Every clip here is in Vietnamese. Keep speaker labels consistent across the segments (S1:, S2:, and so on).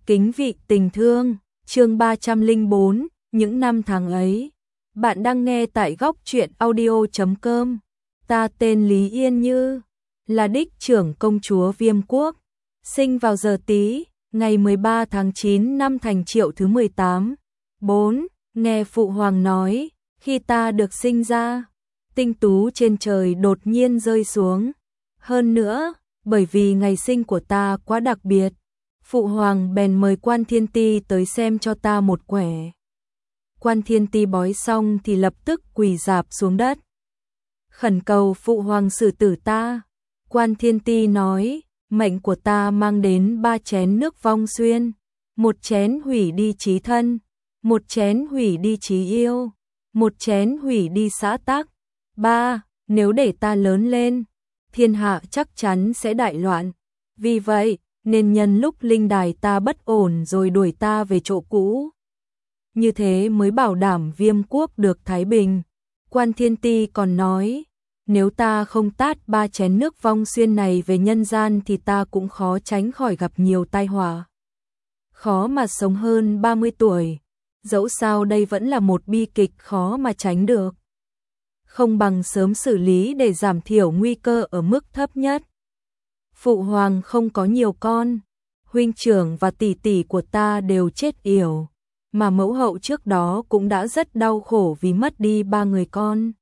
S1: Kính vị tình thương, chương 304, những năm tháng ấy. Bạn đang nghe tại góc truyện audio.com. Ta tên Lý Yên Như, là đích trưởng công chúa Viêm Quốc, sinh vào giờ Tý, ngày 13 tháng 9 năm Thành Triệu thứ 18. 4. Nghe Phụ Hoàng nói, khi ta được sinh ra, tinh tú trên trời đột nhiên rơi xuống. Hơn nữa, bởi vì ngày sinh của ta quá đặc biệt, Phụ Hoàng bèn mời Quan Thiên Ti tới xem cho ta một quẻ. Quan Thiên Ti bói xong thì lập tức quỳ rạp xuống đất, khẩn cầu Phụ Hoàng xử tử ta. Quan Thiên Ti nói, mệnh của ta mang đến 3 chén nước vong xuyên, 1 chén hủy đi chí thân, 1 chén hủy đi chí yêu, 1 chén hủy đi xã tắc. 3. Nếu để ta lớn lên, thiên hạ chắc chắn sẽ đại loạn. Vì vậy, nên nhân lúc linh đài ta bất ổn rồi đuổi ta về chỗ cũ. Như thế mới bảo đảm Viêm Quốc được thái bình. Quan Thiên Ti còn nói, nếu ta không tát 3 chén nước vong xuyên này về nhân gian thì ta cũng khó tránh khỏi gặp nhiều tai họa. Khó mà sống hơn 30 tuổi. Dẫu sao đây vẫn là một bi kịch khó mà tránh được. Không bằng sớm xử lý để giảm thiểu nguy cơ ở mức thấp nhất. Phụ Hoàng không có nhiều con, huynh trưởng và tỷ tỷ của ta đều chết yểu, mà mẫu hậu trước đó cũng đã rất đau khổ vì mất đi 3 người con.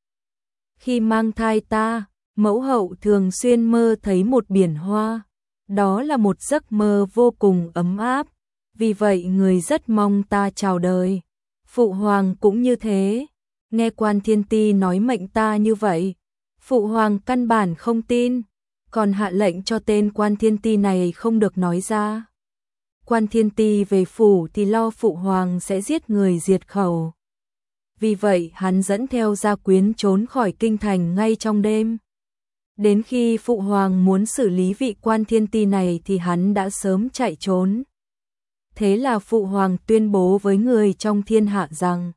S1: Khi mang thai ta, mẫu hậu thường xuyên mơ thấy một biển hoa, đó là một giấc mơ vô cùng ấm áp, vì vậy người rất mong ta chào đời. Phụ Hoàng cũng như thế, nghe Quan Thiên Ti nói mệnh ta như vậy, Phụ Hoàng căn bản không tin, còn hạ lệnh cho tên Quan Thiên Ti này không được nói ra. Quan Thiên Ti về phủ thì lo Phụ Hoàng sẽ giết người diệt khẩu. Vì vậy hắn dẫn theo gia quyến trốn khỏi kinh thành ngay trong đêm. Đến khi Phụ Hoàng muốn xử lý vị Quan Thiên Ti này thì hắn đã sớm chạy trốn. Thế là Phụ Hoàng tuyên bố với người trong thiên hạ rằng,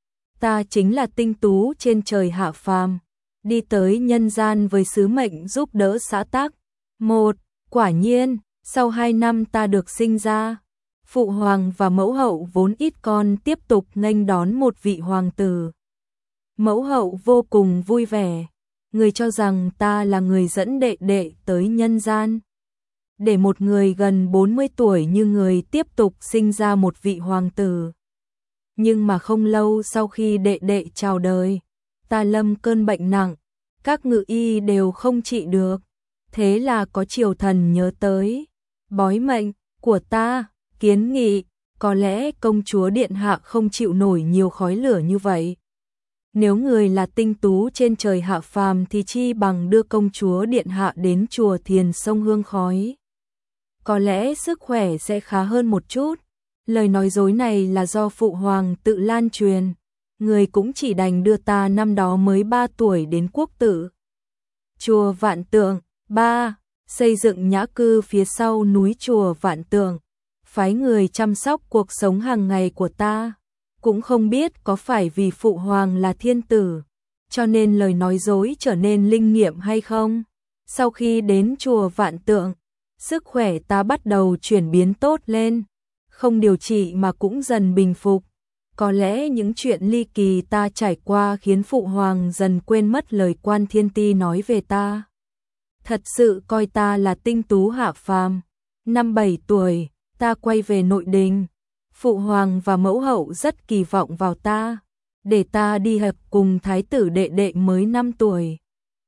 S1: ta chính là tinh tú trên trời hạ phàm, đi tới nhân gian với sứ mệnh giúp đỡ xã tắc. 1. Quả nhiên, sau 2 năm ta được sinh ra, Phụ Hoàng và mẫu hậu vốn ít con tiếp tục nghênh đón một vị hoàng tử. Mẫu hậu vô cùng vui vẻ, người cho rằng ta là người dẫn đệ đệ tới nhân gian. Để một người gần 40 tuổi như người tiếp tục sinh ra một vị hoàng tử. Nhưng mà không lâu sau khi đệ đệ chào đời, ta lâm cơn bệnh nặng, các ngự y đều không trị được. Thế là có triều thần nhớ tới bói mệnh của ta, kiến nghị, có lẽ công chúa điện hạ không chịu nổi nhiều khói lửa như vậy. Nếu người là tinh tú trên trời hạ phàm thì chi bằng đưa công chúa điện hạ đến chùa Thiền sông hương khói. Có lẽ sức khỏe sẽ khá hơn một chút. Lời nói dối này là do Phụ Hoàng tự lan truyền. Người cũng chỉ đành đưa ta năm đó mới 3 tuổi đến quốc tử. Chùa Vạn Tượng. 3. Xây dựng nhã cư phía sau núi chùa Vạn Tượng, phái người chăm sóc cuộc sống hàng ngày của ta. Cũng không biết có phải vì Phụ Hoàng là thiên tử, cho nên lời nói dối trở nên linh nghiệm hay không. Sau khi đến chùa Vạn Tượng, sức khỏe ta bắt đầu chuyển biến tốt lên, không điều trị mà cũng dần bình phục. Có lẽ những chuyện ly kỳ ta trải qua khiến Phụ Hoàng dần quên mất lời Quan Thiên Ti nói về ta. Thật sự coi ta là tinh tú hạ phàm. Năm 7 tuổi, ta quay về nội đình. Phụ Hoàng và mẫu hậu rất kỳ vọng vào ta, để ta đi học cùng thái tử đệ đệ mới 5 tuổi.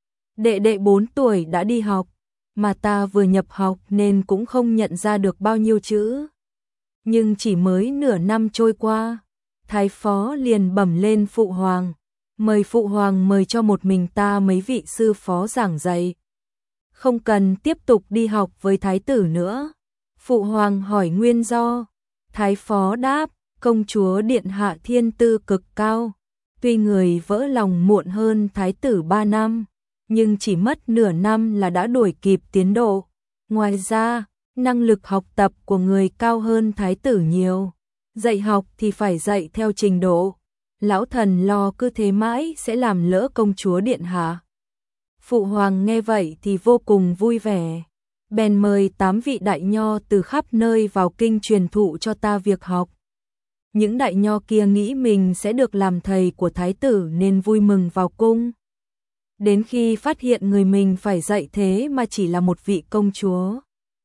S1: Đệ đệ 4 tuổi đã đi học, mà ta vừa nhập học nên cũng không nhận ra được bao nhiêu chữ. Nhưng chỉ mới nửa năm trôi qua, thái phó liền bẩm lên Phụ Hoàng, mời Phụ Hoàng mời cho một mình ta mấy vị sư phó giảng dạy. Không cần tiếp tục đi học với thái tử nữa. Phụ Hoàng hỏi nguyên do. Thái phó đáp, công chúa điện hạ thiên tư cực cao. Tuy người vỡ lòng muộn hơn thái tử 3 năm, nhưng chỉ mất nửa năm là đã đuổi kịp tiến độ. Ngoài ra, năng lực học tập của người cao hơn thái tử nhiều. Dạy học thì phải dạy theo trình độ. Lão thần lo cứ thế mãi sẽ làm lỡ công chúa điện hạ. Phụ Hoàng nghe vậy thì vô cùng vui vẻ. bèn mời 8 vị đại nho từ khắp nơi vào kinh truyền thụ cho ta việc học. Những đại nho kia nghĩ mình sẽ được làm thầy của thái tử nên vui mừng vào cung. Đến khi phát hiện người mình phải dạy thế mà chỉ là một vị công chúa.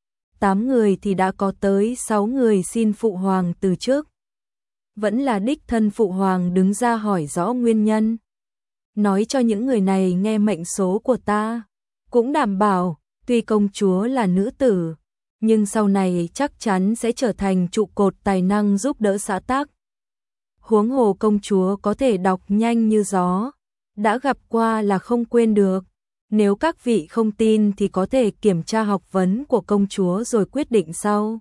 S1: 8 người thì đã có tới 6 người xin phụ hoàng từ chức. Vẫn là đích thân phụ hoàng đứng ra hỏi rõ nguyên nhân. Nói cho những người này nghe mệnh số của ta. Cũng đảm bảo, tuy công chúa là nữ tử, nhưng sau này chắc chắn sẽ trở thành trụ cột tài năng giúp đỡ xã tắc. Huống hồ công chúa có thể đọc nhanh như gió, đã gặp qua là không quên được. Nếu các vị không tin thì có thể kiểm tra học vấn của công chúa rồi quyết định sau.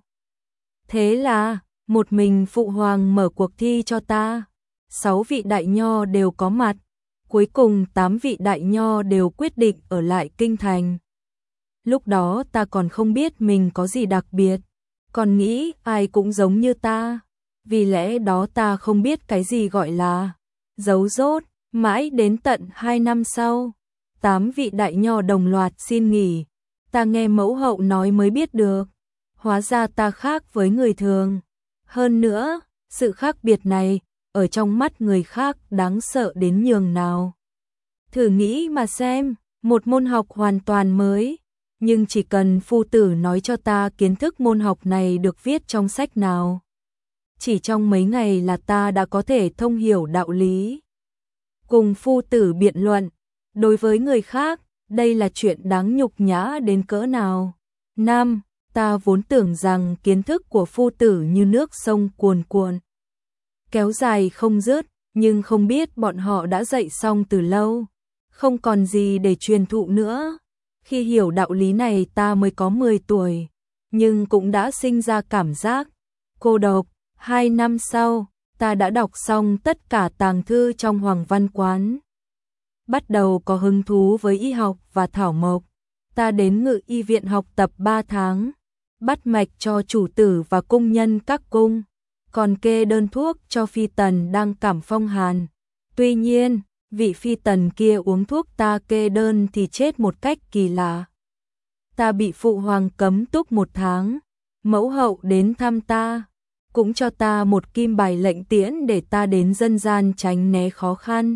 S1: Thế là, một mình phụ hoàng mở cuộc thi cho ta. 6 vị đại nho đều có mặt. Cuối cùng 8 vị đại nho đều quyết định ở lại kinh thành. Lúc đó ta còn không biết mình có gì đặc biệt, còn nghĩ ai cũng giống như ta. Vì lẽ đó ta không biết cái gì gọi là giấu dốt. Mãi đến tận 2 năm sau, 8 vị đại nho đồng loạt xin nghỉ. Ta nghe mẫu hậu nói mới biết được. Hóa ra ta khác với người thường. Hơn nữa, sự khác biệt này, ở trong mắt người khác đáng sợ đến nhường nào. Thử nghĩ mà xem, một môn học hoàn toàn mới, nhưng chỉ cần phu tử nói cho ta kiến thức môn học này được viết trong sách nào. Chỉ trong mấy ngày là ta đã có thể thông hiểu đạo lý. Cùng phu tử biện luận, đối với người khác, đây là chuyện đáng nhục nhã đến cỡ nào. Nam, ta vốn tưởng rằng kiến thức của phu tử như nước sông cuồn cuộn, kéo dài không dứt, nhưng không biết bọn họ đã dạy xong từ lâu, không còn gì để truyền thụ nữa. Khi hiểu đạo lý này ta mới có 10 tuổi, nhưng cũng đã sinh ra cảm giác cô độc. 2 năm sau, ta đã đọc xong tất cả tàng thư trong Hoàng Văn Quán. Bắt đầu có hứng thú với y học và thảo mộc. Ta đến Ngự y viện học tập 3 tháng, bắt mạch cho chủ tử và cung nhân các cung, còn kê đơn thuốc cho phi tần đang cảm phong hàn. Tuy nhiên, vị phi tần kia uống thuốc ta kê đơn thì chết một cách kỳ lạ. Ta bị phụ hoàng cấm túc 1 tháng, mẫu hậu đến thăm ta, cũng cho ta một kim bài lệnh tiễn để ta đến dân gian tránh né khó khăn.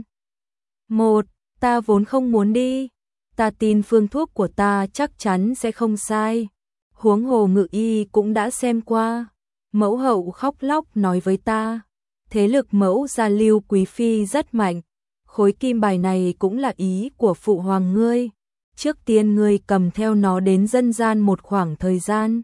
S1: Ta vốn không muốn đi, ta tin phương thuốc của ta chắc chắn sẽ không sai. Huống hồ Ngự y cũng đã xem qua. Mẫu hậu khóc lóc nói với ta, thế lực mẫu gia Lưu quý phi rất mạnh, khối kim bài này cũng là ý của phụ hoàng ngươi. Trước tiên ngươi cầm theo nó đến dân gian một khoảng thời gian.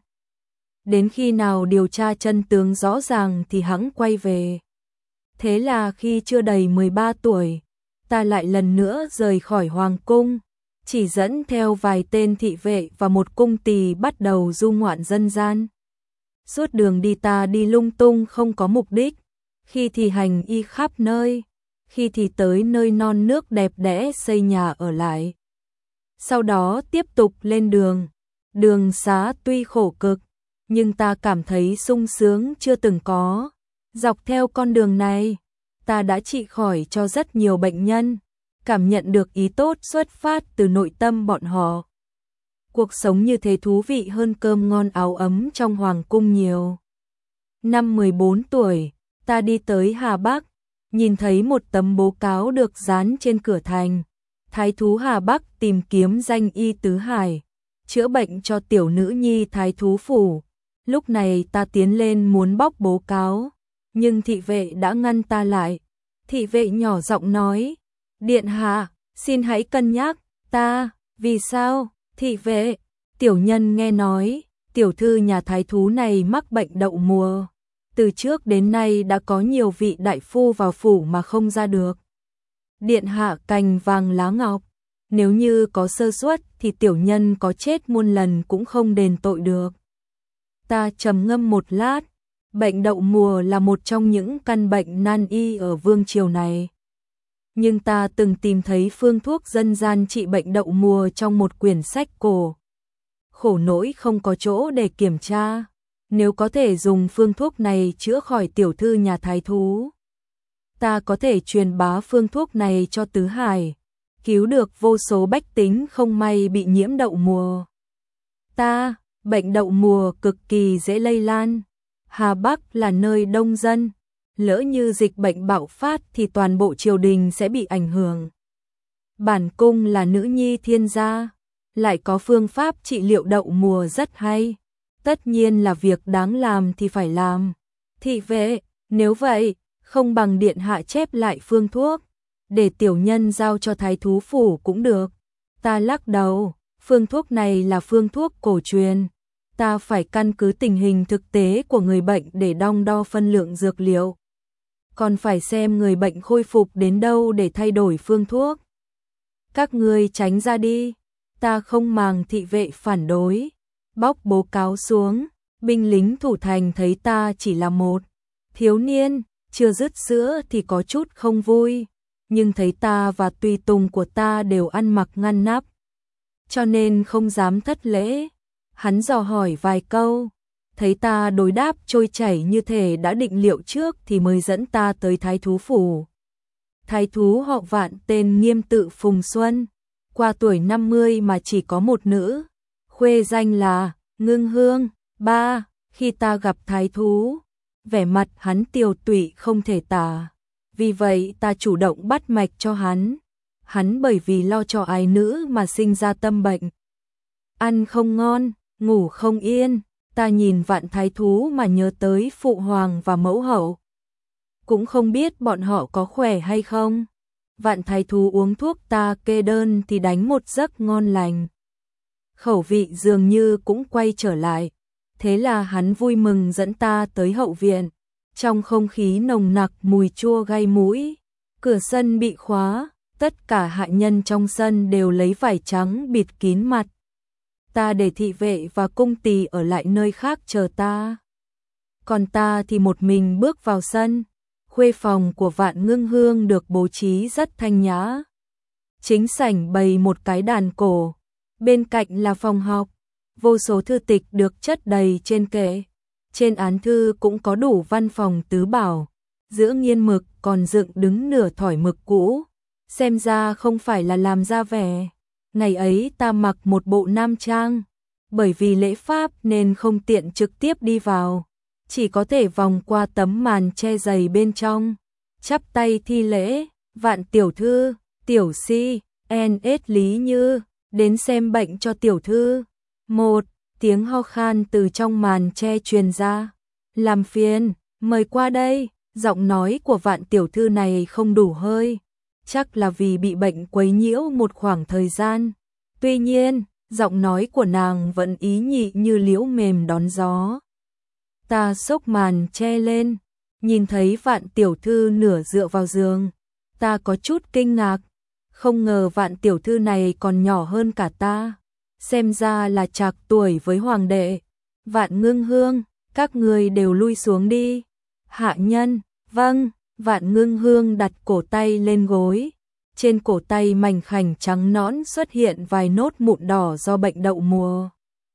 S1: Đến khi nào điều tra chân tướng rõ ràng thì hẵng quay về. Thế là khi chưa đầy 13 tuổi, ta lại lần nữa rời khỏi hoàng cung, chỉ dẫn theo vài tên thị vệ và một cung tỳ bắt đầu du ngoạn dân gian. Suốt đường đi ta đi lung tung không có mục đích, khi thì hành y khắp nơi, khi thì tới nơi non nước đẹp đẽ xây nhà ở lại. Sau đó tiếp tục lên đường. Đường xá tuy khổ cực, nhưng ta cảm thấy sung sướng chưa từng có. Dọc theo con đường này, ta đã trị khỏi cho rất nhiều bệnh nhân, cảm nhận được ý tốt xuất phát từ nội tâm bọn họ. Cuộc sống như thế thú vị hơn cơm ngon áo ấm trong hoàng cung nhiều. Năm 14 tuổi, ta đi tới Hà Bắc, nhìn thấy một tấm bố cáo được dán trên cửa thành. Thái thú Hà Bắc tìm kiếm danh y tứ hải, chữa bệnh cho tiểu nữ nhi thái thú phủ. Lúc này ta tiến lên muốn bóc bố cáo, nhưng thị vệ đã ngăn ta lại. Thị vệ nhỏ giọng nói, điện hạ, xin hãy cân nhắc. Ta, vì sao? Thị vệ, tiểu nhân nghe nói, tiểu thư nhà thái thú này mắc bệnh đậu mùa. Từ trước đến nay đã có nhiều vị đại phu vào phủ mà không ra được. Điện hạ cành vàng lá ngọc, nếu như có sơ suất thì tiểu nhân có chết muôn lần cũng không đền tội được. Ta trầm ngâm một lát, bệnh đậu mùa là một trong những căn bệnh nan y ở vương triều này. Nhưng ta từng tìm thấy phương thuốc dân gian trị bệnh đậu mùa trong một quyển sách cổ. Khổ nỗi không có chỗ để kiểm tra, nếu có thể dùng phương thuốc này chữa khỏi tiểu thư nhà thái thú, ta có thể truyền bá phương thuốc này cho tứ hải, cứu được vô số bách tính không may bị nhiễm đậu mùa. Bệnh đậu mùa cực kỳ dễ lây lan. Hà Bắc là nơi đông dân, lỡ như dịch bệnh bạo phát thì toàn bộ triều đình sẽ bị ảnh hưởng. Bản cung là nữ nhi thiên gia, lại có phương pháp trị liệu đậu mùa rất hay. Tất nhiên là việc đáng làm thì phải làm. Thị vệ, nếu vậy, không bằng điện hạ chép lại phương thuốc, để tiểu nhân giao cho thái thú phủ cũng được. Ta lắc đầu, phương thuốc này là phương thuốc cổ truyền. Ta phải căn cứ tình hình thực tế của người bệnh để đong đo phân lượng dược liệu. Còn phải xem người bệnh khôi phục đến đâu để thay đổi phương thuốc. Các ngươi tránh ra đi. Ta không màng thị vệ phản đối. Bóc bố cáo xuống, binh lính thủ thành thấy ta chỉ là một thiếu niên, chưa dứt sữa thì có chút không vui. Nhưng thấy ta và tùy tùng của ta đều ăn mặc ngăn nắp, cho nên không dám thất lễ. Hắn dò hỏi vài câu, thấy ta đối đáp trôi chảy như thể đã định liệu trước thì mới dẫn ta tới thái thú phủ. Thái thú họ Vạn tên Nghiêm Tự Phùng Xuân, qua tuổi 50 mà chỉ có một nữ, khuê danh là Ngưng Hương. Khi ta gặp thái thú, vẻ mặt hắn tiều tụy không thể tả, vì vậy ta chủ động bắt mạch cho hắn. Hắn bởi vì lo cho ái nữ mà sinh ra tâm bệnh, ăn không ngon, ngủ không yên. Ta nhìn Vạn thái thú mà nhớ tới phụ hoàng và mẫu hậu, cũng không biết bọn họ có khỏe hay không. Vạn thái thú uống thuốc ta kê đơn thì đánh một giấc ngon lành, khẩu vị dường như cũng quay trở lại. Thế là hắn vui mừng dẫn ta tới hậu viện. Trong không khí nồng nặc mùi chua gai mũi, cửa sân bị khóa, tất cả hạ nhân trong sân đều lấy vải trắng bịt kín mặt. Ta để thị vệ và cung tỳ ở lại nơi khác chờ ta. Còn ta thì một mình bước vào sân. Khuê phòng của Vạn Ngưng Hương được bố trí rất thanh nhã. Chính sảnh bày một cái đàn cổ, bên cạnh là phòng học. Vô số thư tịch được chất đầy trên kệ. Trên án thư cũng có đủ văn phòng tứ bảo. Giữa nghiên mực còn dựng đứng nửa thỏi mực cũ, xem ra không phải là làm ra vẻ. Ngày ấy ta mặc một bộ nam trang, bởi vì lễ pháp nên không tiện trực tiếp đi vào, chỉ có thể vòng qua tấm màn che dày bên trong, chắp tay thi lễ. Vạn tiểu thư, tiểu si, NS Lý Như, đến xem bệnh cho tiểu thư. Một tiếng ho khan từ trong màn che truyền ra. Làm phiền, mời qua đây. Giọng nói của Vạn tiểu thư này không đủ hơi, chắc là vì bị bệnh quấy nhiễu một khoảng thời gian. Tuy nhiên, giọng nói của nàng vẫn ý nhị như liễu mềm đón gió. Ta xốc màn che lên, nhìn thấy Vạn tiểu thư nửa dựa vào giường. Ta có chút kinh ngạc, không ngờ Vạn tiểu thư này còn nhỏ hơn cả ta, xem ra là trạc tuổi với hoàng đệ. Vạn Ngưng Hương, các người đều lui xuống đi. Hạ nhân, vâng. Vạn Ngưng Hương đặt cổ tay lên gối. Trên cổ tay mảnh khảnh trắng nõn xuất hiện vài nốt mụn đỏ do bệnh đậu mùa.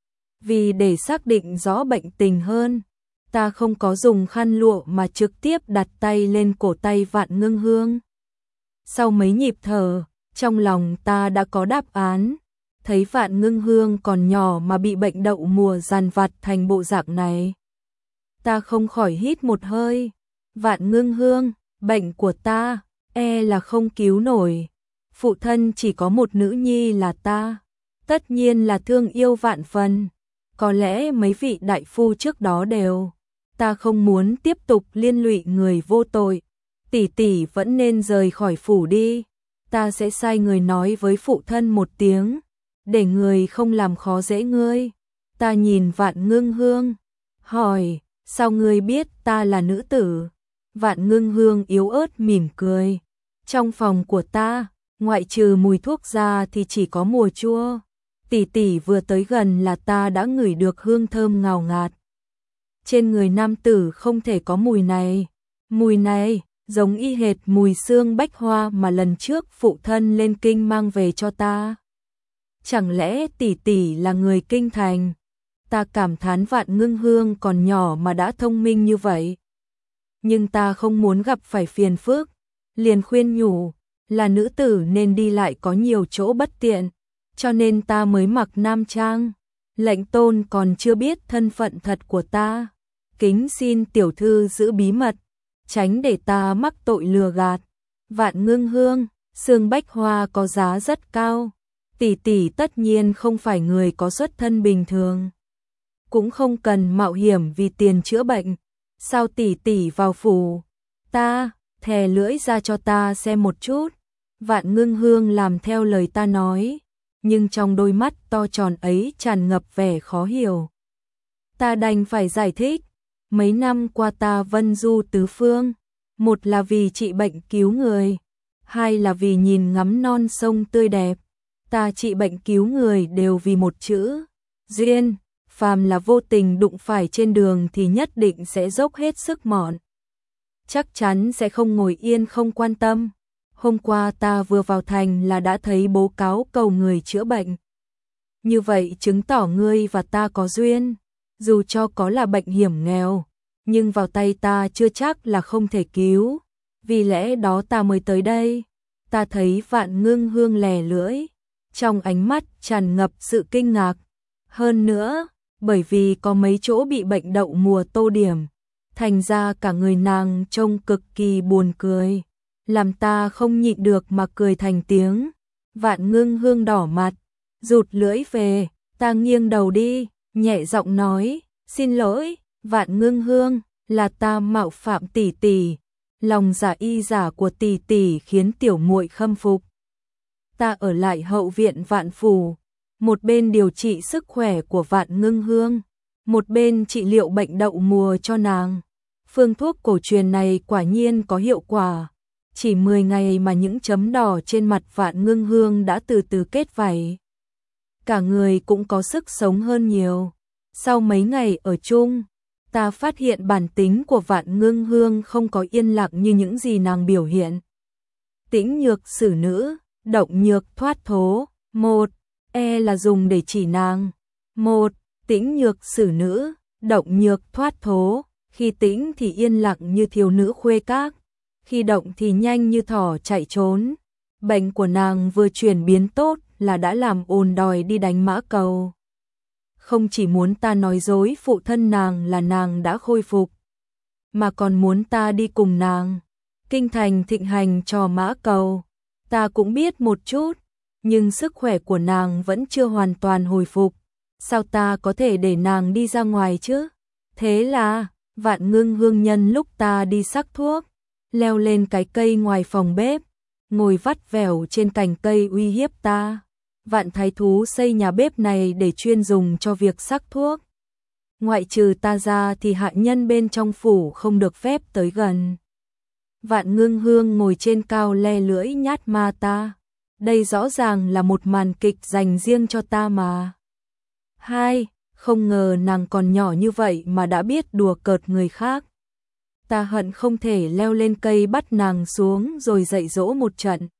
S1: Vì để xác định rõ bệnh tình hơn, ta không có dùng khăn lụa mà trực tiếp đặt tay lên cổ tay Vạn Ngưng Hương. Sau mấy nhịp thở, trong lòng ta đã có đáp án. Thấy Vạn Ngưng Hương còn nhỏ mà bị bệnh đậu mùa dằn vặt thành bộ dạng này, ta không khỏi hít một hơi. Vạn Ngưng Hương, bệnh của ta là không cứu nổi. Phụ thân chỉ có một nữ nhi là ta, tất nhiên là thương yêu vạn phần. Có lẽ mấy vị đại phu trước đó đều, ta không muốn tiếp tục liên lụy người vô tội. Tỷ tỷ vẫn nên rời khỏi phủ đi. Ta sẽ sai người nói với phụ thân một tiếng, để người không làm khó dễ ngươi. Ta nhìn Vạn Ngưng Hương, hỏi, sao ngươi biết ta là nữ tử? Vạn Ngưng Hương yếu ớt mỉm cười. Trong phòng của ta, ngoại trừ mùi thuốc ra thì chỉ có mùi chua. Tỷ tỷ vừa tới gần là ta đã ngửi được hương thơm ngào ngạt. Trên người nam tử không thể có mùi này. Mùi này giống y hệt mùi xương bách hoa mà lần trước phụ thân lên kinh mang về cho ta. Chẳng lẽ tỷ tỷ là người kinh thành? Ta cảm thán Vạn Ngưng Hương còn nhỏ mà đã thông minh như vậy. Nhưng ta không muốn gặp phải phiền phức, liền khuyên nhủ, là nữ tử nên đi lại có nhiều chỗ bất tiện, cho nên ta mới mặc nam trang. Lệnh tôn còn chưa biết thân phận thật của ta. Kính xin tiểu thư giữ bí mật, tránh để ta mắc tội lừa gạt. Vạn Ngưng Hương, xương bách hoa có giá rất cao. Tỷ tỷ tất nhiên không phải người có xuất thân bình thường. Cũng không cần mạo hiểm vì tiền chữa bệnh. Sao tỷ tỷ vào phủ? Ta, thè lưỡi ra cho ta xem một chút. Vạn Ngưng Hương làm theo lời ta nói, nhưng trong đôi mắt to tròn ấy tràn ngập vẻ khó hiểu. Ta đành phải giải thích, mấy năm qua ta vân du tứ phương, một là vì trị bệnh cứu người, hai là vì nhìn ngắm non sông tươi đẹp. Ta trị bệnh cứu người đều vì một chữ, duyên. Phàm là vô tình đụng phải trên đường thì nhất định sẽ dốc hết sức mọn. Chắc chắn sẽ không ngồi yên không quan tâm. Hôm qua ta vừa vào thành là đã thấy bố cáo cầu người chữa bệnh. Như vậy chứng tỏ ngươi và ta có duyên. Dù cho có là bệnh hiểm nghèo, nhưng vào tay ta chưa chắc là không thể cứu. Vì lẽ đó ta mới tới đây. Ta thấy Vạn Ngưng Hương lè lưỡi, trong ánh mắt tràn ngập sự kinh ngạc. Hơn nữa, bởi vì có mấy chỗ bị bệnh đậu mùa tô điểm, thành ra cả người nàng trông cực kỳ buồn cười, làm ta không nhịn được mà cười thành tiếng. Vạn Ngưng Hương đỏ mặt, rụt lưỡi về, ta nghiêng đầu đi, nhẹ giọng nói, xin lỗi, Vạn Ngưng Hương, là ta mạo phạm tỷ tỷ, lòng giả y giả của tỷ tỷ khiến tiểu muội khâm phục. Ta ở lại hậu viện Vạn phủ, một bên điều trị sức khỏe của Vạn Ngưng Hương, một bên trị liệu bệnh đậu mùa cho nàng. Phương thuốc cổ truyền này quả nhiên có hiệu quả. Chỉ 10 ngày mà những chấm đỏ trên mặt Vạn Ngưng Hương đã từ từ kết vảy. Cả người cũng có sức sống hơn nhiều. Sau mấy ngày ở chung, ta phát hiện bản tính của Vạn Ngưng Hương không có yên lặng như những gì nàng biểu hiện. Tĩnh nhược xử nữ, động nhược thoát thố. Một, là dùng để chỉ nàng. Một, tĩnh nhược xử nữ, động nhược thoát thố. Khi tĩnh thì yên lặng như thiếu nữ khuê các, khi động thì nhanh như thỏ chạy trốn. Bệnh của nàng vừa chuyển biến tốt là đã làm ồn đòi đi đánh mã cầu. Không chỉ muốn ta nói dối phụ thân nàng là nàng đã khôi phục, mà còn muốn ta đi cùng nàng. Kinh thành thịnh hành trò mã cầu, ta cũng biết một chút, nhưng sức khỏe của nàng vẫn chưa hoàn toàn hồi phục. Sao ta có thể để nàng đi ra ngoài chứ? Thế là Vạn Ngưng Hương nhân lúc ta đi sắc thuốc, leo lên cái cây ngoài phòng bếp, ngồi vắt vẻo trên cành cây uy hiếp ta. Vạn thái thú xây nhà bếp này để chuyên dùng cho việc sắc thuốc. Ngoại trừ ta ra thì hạ nhân bên trong phủ không được phép tới gần. Vạn Ngưng Hương ngồi trên cao le lưỡi nhát ma ta. Đây rõ ràng là một màn kịch dành riêng cho ta mà. Hai, không ngờ nàng còn nhỏ như vậy mà đã biết đùa cợt người khác. Ta hận không thể leo lên cây bắt nàng xuống rồi dạy dỗ một trận.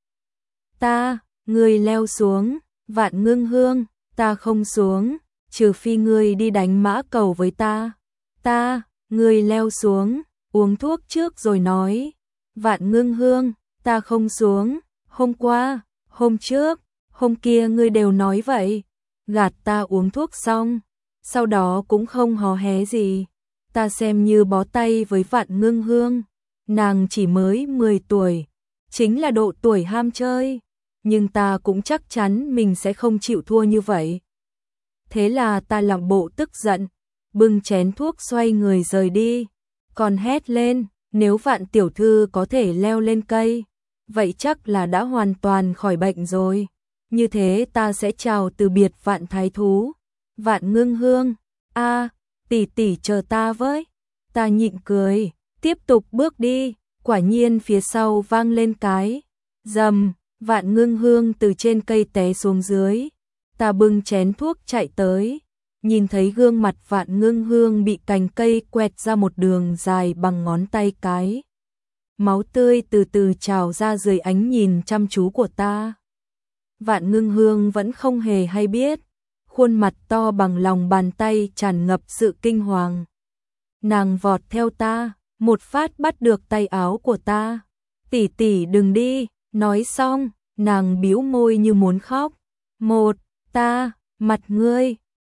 S1: Ngươi leo xuống. Vạn Ngưng Hương, ta không xuống, trừ phi ngươi đi đánh mã cầu với ta. Ngươi leo xuống, uống thuốc trước rồi nói. Vạn Ngưng Hương, ta không xuống, hôm qua, hôm trước, hôm kia ngươi đều nói vậy. Gạt ta uống thuốc xong, sau đó cũng không hò hé gì. Ta xem như bó tay với Vạn Ngưng Hương, nàng chỉ mới 10 tuổi, chính là độ tuổi ham chơi. Nhưng ta cũng chắc chắn mình sẽ không chịu thua như vậy. Thế là ta làm bộ tức giận, bưng chén thuốc xoay người rời đi, còn hét lên, nếu Vạn tiểu thư có thể leo lên cây, vậy chắc là đã hoàn toàn khỏi bệnh rồi. Như thế ta sẽ chào từ biệt Vạn thái thú. Vạn Ngưng Hương, tỷ tỷ chờ ta với. Ta nhịn cười, tiếp tục bước đi, quả nhiên phía sau vang lên cái rầm. Vạn Ngưng Hương từ trên cây té xuống dưới. Ta bưng chén thuốc chạy tới, nhìn thấy gương mặt Vạn Ngưng Hương bị cành cây quẹt ra một đường dài bằng ngón tay cái. Máu tươi từ từ trào ra dưới ánh nhìn chăm chú của ta. Vạn Ngưng Hương vẫn không hề hay biết, khuôn mặt to bằng lòng bàn tay tràn ngập sự kinh hoàng. Nàng vọt theo ta, một phát bắt được tay áo của ta. Tỷ tỷ đừng đi. Nói xong, nàng bĩu môi như muốn khóc. Mặt ngươi,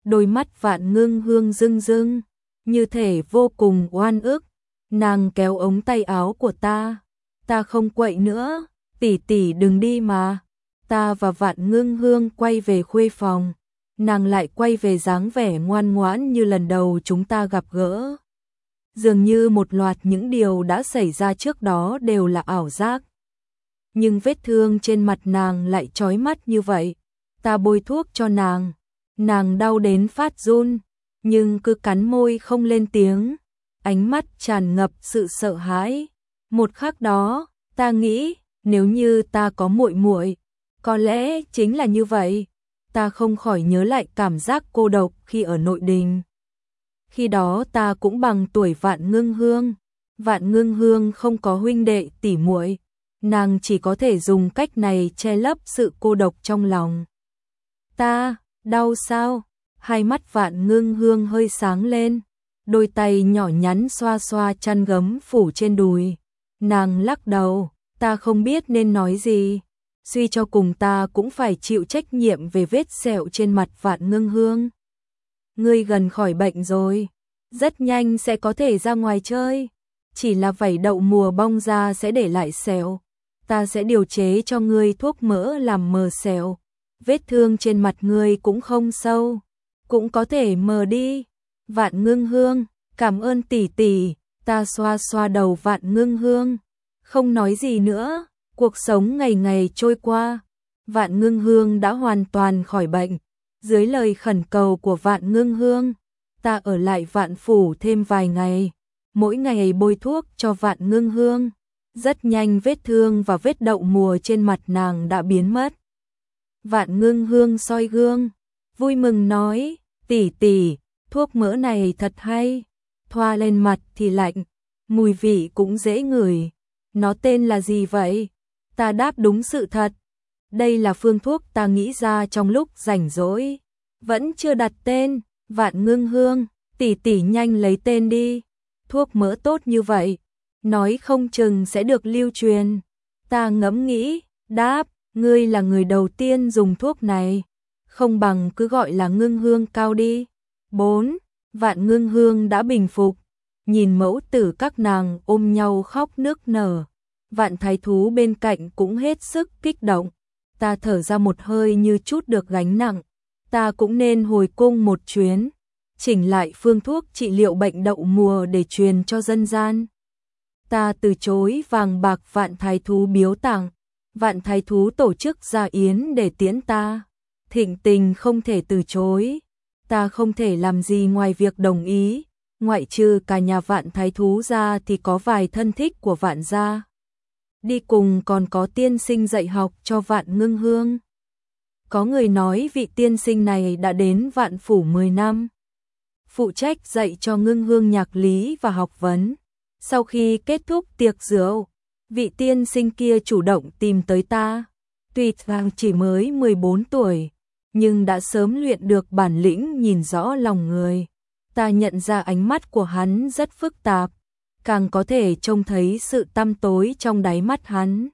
S1: Đôi mắt Vạn Ngưng Hương rưng rưng, như thể vô cùng oan ức. Nàng kéo ống tay áo của ta không quậy nữa, tỷ tỷ đừng đi mà. Ta và Vạn Ngưng Hương quay về khuê phòng, nàng lại quay về dáng vẻ ngoan ngoãn như lần đầu chúng ta gặp gỡ. Dường như một loạt những điều đã xảy ra trước đó đều là ảo giác. Nhưng vết thương trên mặt nàng lại chói mắt như vậy. Ta bôi thuốc cho nàng đau đến phát run, nhưng cứ cắn môi không lên tiếng, ánh mắt tràn ngập sự sợ hãi. Một khắc đó, ta nghĩ, nếu như ta có muội muội, có lẽ chính là như vậy. Ta không khỏi nhớ lại cảm giác cô độc khi ở nội đình. Khi đó ta cũng bằng tuổi Vạn Ngưng Hương. Vạn Ngưng Hương không có huynh đệ tỷ muội, nàng chỉ có thể dùng cách này che lấp sự cô độc trong lòng. Ta, đau sao? Hai mắt Vạn Ngưng Hương hơi sáng lên, đôi tay nhỏ nhắn xoa xoa chăn gấm phủ trên đùi. Nàng lắc đầu, ta không biết nên nói gì. Suy cho cùng ta cũng phải chịu trách nhiệm về vết sẹo trên mặt Vạn Ngưng Hương. Ngươi gần khỏi bệnh rồi, rất nhanh sẽ có thể ra ngoài chơi. Chỉ là vảy đậu mùa bong ra sẽ để lại sẹo. Ta sẽ điều chế cho ngươi thuốc mỡ làm mờ sẹo. Vết thương trên mặt ngươi cũng không sâu, cũng có thể mờ đi. Vạn Ngưng Hương, cảm ơn tỷ tỷ. Ta xoa xoa đầu Vạn Ngưng Hương, không nói gì nữa. Cuộc sống ngày ngày trôi qua, Vạn Ngưng Hương đã hoàn toàn khỏi bệnh. Dưới lời khẩn cầu của Vạn Ngưng Hương, ta ở lại Vạn Phủ thêm vài ngày, mỗi ngày bôi thuốc cho Vạn Ngưng Hương. Rất nhanh vết thương và vết đậu mùa trên mặt nàng đã biến mất. Vạn Ngưng Hương soi gương, vui mừng nói, tỷ tỷ, thuốc mỡ này thật hay, thoa lên mặt thì lạnh, mùi vị cũng dễ ngửi. Nó tên là gì vậy? Ta đáp đúng sự thật. Đây là phương thuốc ta nghĩ ra trong lúc rảnh rỗi. Vẫn chưa đặt tên. Vạn Ngưng Hương, tỷ tỷ nhanh lấy tên đi. Thuốc mỡ tốt như vậy, nói không chừng sẽ được lưu truyền. Ta ngẫm nghĩ, đáp, ngươi là người đầu tiên dùng thuốc này, không bằng cứ gọi là Ngưng Hương Cao đi. 4. Vạn Ngưng Hương đã bình phục, nhìn mẫu tử các nàng ôm nhau khóc nức nở. Vạn Thái Thú bên cạnh cũng hết sức kích động. Ta thở ra một hơi như chút được gánh nặng. Ta cũng nên hồi cung một chuyến, chỉnh lại phương thuốc trị liệu bệnh đậu mùa để truyền cho dân gian. Ta từ chối vàng bạc Vạn Thái Thú biếu tặng. Vạn Thái Thú tổ chức gia yến để tiễn ta. Thịnh tình không thể từ chối. Ta không thể làm gì ngoài việc đồng ý. Ngoại trừ cả nhà Vạn Thái Thú ra thì có vài thân thích của Vạn gia đi cùng, còn có tiên sinh dạy học cho Vạn Ngưng Hương. Có người nói vị tiên sinh này đã đến Vạn Phủ 10 năm, phụ trách dạy cho Ngưng Hương nhạc lý và học vấn. Sau khi kết thúc tiệc rượu, vị tiên sinh kia chủ động tìm tới ta. Tuy chàng chỉ mới 14 tuổi, nhưng đã sớm luyện được bản lĩnh nhìn rõ lòng người. Ta nhận ra ánh mắt của hắn rất phức tạp, càng có thể trông thấy sự tăm tối trong đáy mắt hắn.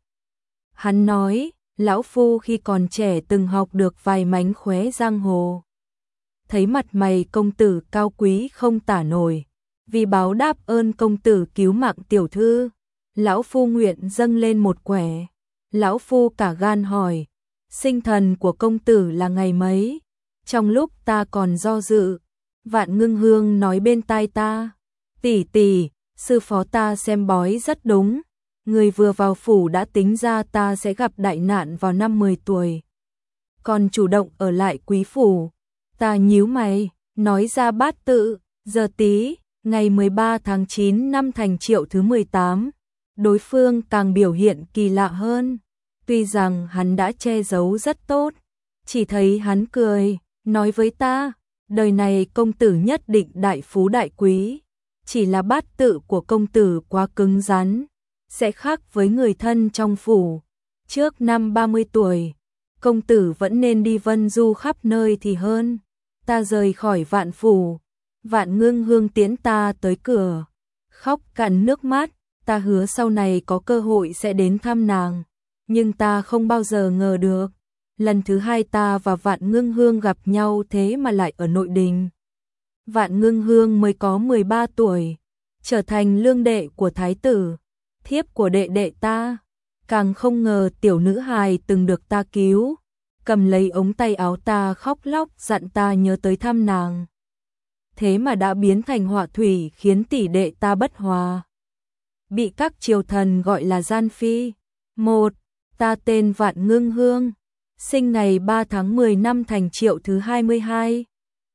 S1: Hắn nói, lão phu khi còn trẻ từng học được vài mánh khóe giang hồ. Thấy mặt mày công tử cao quý không tả nổi, vì báo đáp ơn công tử cứu mạng tiểu thư, lão phu nguyện dâng lên một quẻ. Lão phu cả gan hỏi, sinh thần của công tử là ngày mấy? Trong lúc ta còn do dự, Vạn Ngưng Hương nói bên tai ta, tỷ tỷ, sư phó ta xem bói rất đúng. Người vừa vào phủ đã tính ra ta sẽ gặp đại nạn vào năm 10 tuổi. Còn chủ động ở lại quý phủ. Ta nhíu mày, nói ra bát tự, giờ Tý, ngày 13 tháng 9 năm Thành Triệu thứ 18. Đối phương càng biểu hiện kỳ lạ hơn. Tuy rằng hắn đã che giấu rất tốt, chỉ thấy hắn cười, nói với ta, đời này công tử nhất định đại phú đại quý. Chỉ là bát tự của công tử quá cứng rắn, sẽ khác với người thân trong phủ. Trước năm 30 tuổi, công tử vẫn nên đi vân du khắp nơi thì hơn. Ta rời khỏi Vạn Phủ, Vạn Ngưng Hương tiễn ta tới cửa, khóc cạn nước mắt. Ta hứa sau này có cơ hội sẽ đến thăm nàng, nhưng ta không bao giờ ngờ được, Lần thứ hai ta và Vạn Ngưng Hương gặp nhau thế mà lại ở nội đình. Vạn Ngưng Hương mới có 13 tuổi, trở thành lương đệ của thái tử, thiếp của đệ đệ ta. Càng không ngờ tiểu nữ hài từng được ta cứu, cầm lấy ống tay áo ta khóc lóc dặn ta nhớ tới thăm nàng. Thế mà đã biến thành họa thủy khiến tỷ đệ ta bất hòa. Bị các triều thần gọi là gian phi. 1. Ta tên Vạn Ngưng Hương, sinh ngày 3 tháng 10 năm Thành Triệu thứ 22.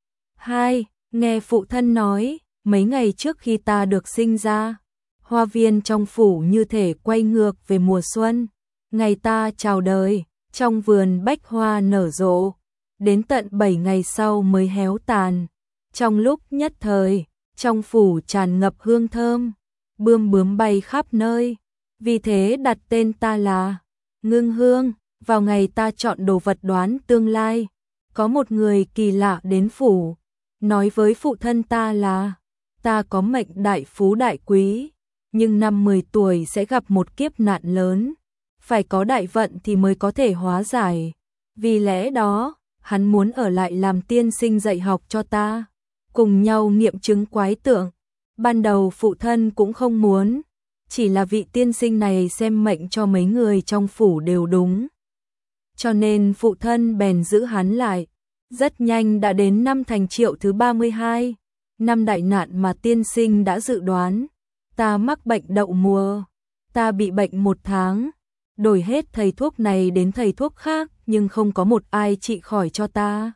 S1: 2. Nghe phụ thân nói, mấy ngày trước khi ta được sinh ra, hoa viên trong phủ như thể quay ngược về mùa xuân. Ngày ta chào đời, trong vườn bách hoa nở rộ, đến tận 7 ngày sau mới héo tàn. Trong lúc nhất thời, trong phủ tràn ngập hương thơm, bươm bướm bay khắp nơi, vì thế đặt tên ta là Ngưng Hương. Vào ngày ta chọn đồ vật đoán tương lai, có một người kỳ lạ đến phủ, nói với phụ thân ta là ta có mệnh đại phú đại quý, nhưng năm 10 tuổi sẽ gặp một kiếp nạn lớn, phải có đại vận thì mới có thể hóa giải. Vì lẽ đó, hắn muốn ở lại làm tiên sinh dạy học cho ta, cùng nhau nghiệm chứng quái tượng. Ban đầu phụ thân cũng không muốn, chỉ là vị tiên sinh này xem mệnh cho mấy người trong phủ đều đúng, cho nên phụ thân bèn giữ hắn lại. Rất nhanh đã đến năm Thành Triệu thứ 32, năm đại nạn mà tiên sinh đã dự đoán. Ta mắc bệnh đậu mùa, ta bị bệnh 1 tháng, đổi hết thầy thuốc này đến thầy thuốc khác nhưng không có một ai trị khỏi cho ta.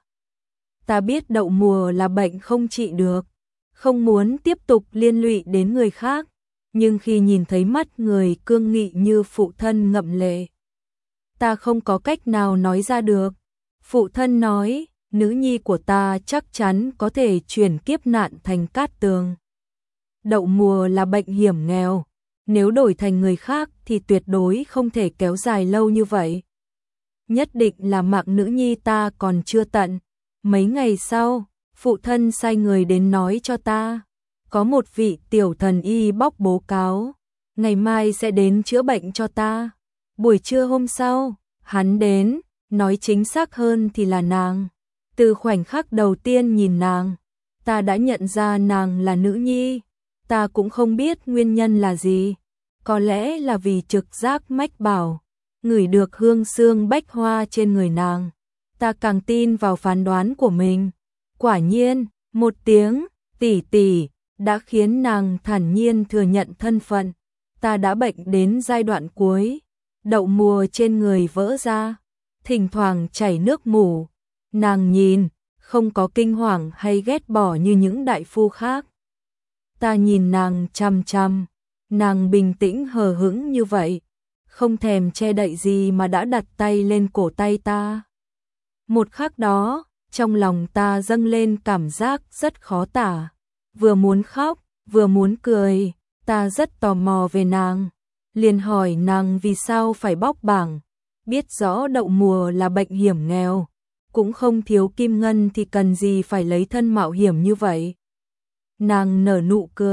S1: Ta biết đậu mùa là bệnh không trị được, không muốn tiếp tục liên lụy đến người khác, nhưng khi nhìn thấy mắt người cương nghị như phụ thân ngậm lệ, ta không có cách nào nói ra được. Phụ thân nói, nữ nhi của ta chắc chắn có thể chuyển kiếp nạn thành cát tường. Đậu mùa là bệnh hiểm nghèo, nếu đổi thành người khác thì tuyệt đối không thể kéo dài lâu như vậy. Nhất định là mạng nữ nhi ta còn chưa tận. Mấy ngày sau, phụ thân sai người đến nói cho ta, có một vị tiểu thần y bóc bố cáo, ngày mai sẽ đến chữa bệnh cho ta. Buổi trưa hôm sau, hắn đến, nói chính xác hơn thì là nàng. Từ khoảnh khắc đầu tiên nhìn nàng, ta đã nhận ra nàng là nữ nhi. Ta cũng không biết nguyên nhân là gì, có lẽ là vì trực giác mách bảo, ngửi được hương xương bách hoa trên người nàng. Ta càng tin vào phán đoán của mình. Quả nhiên, một tiếng tỷ tỷ đã khiến nàng thản nhiên thừa nhận thân phận. Ta đã bệnh đến giai đoạn cuối, đậu mùa trên người vỡ ra, thỉnh thoảng chảy nước mủ. Nàng nhìn, không có kinh hoàng hay ghét bỏ như những đại phu khác. Ta nhìn nàng chằm chằm, nàng bình tĩnh hờ hững như vậy, không thèm che đậy gì mà đã đặt tay lên cổ tay ta. Một khắc đó, trong lòng ta dâng lên cảm giác rất khó tả, vừa muốn khóc, vừa muốn cười. Ta rất tò mò về nàng, liền hỏi nàng vì sao phải bóc bảng. Biết rõ đậu mùa là bệnh hiểm nghèo, cũng không thiếu kim ngân thì cần gì phải lấy thân mạo hiểm như vậy. Nàng nở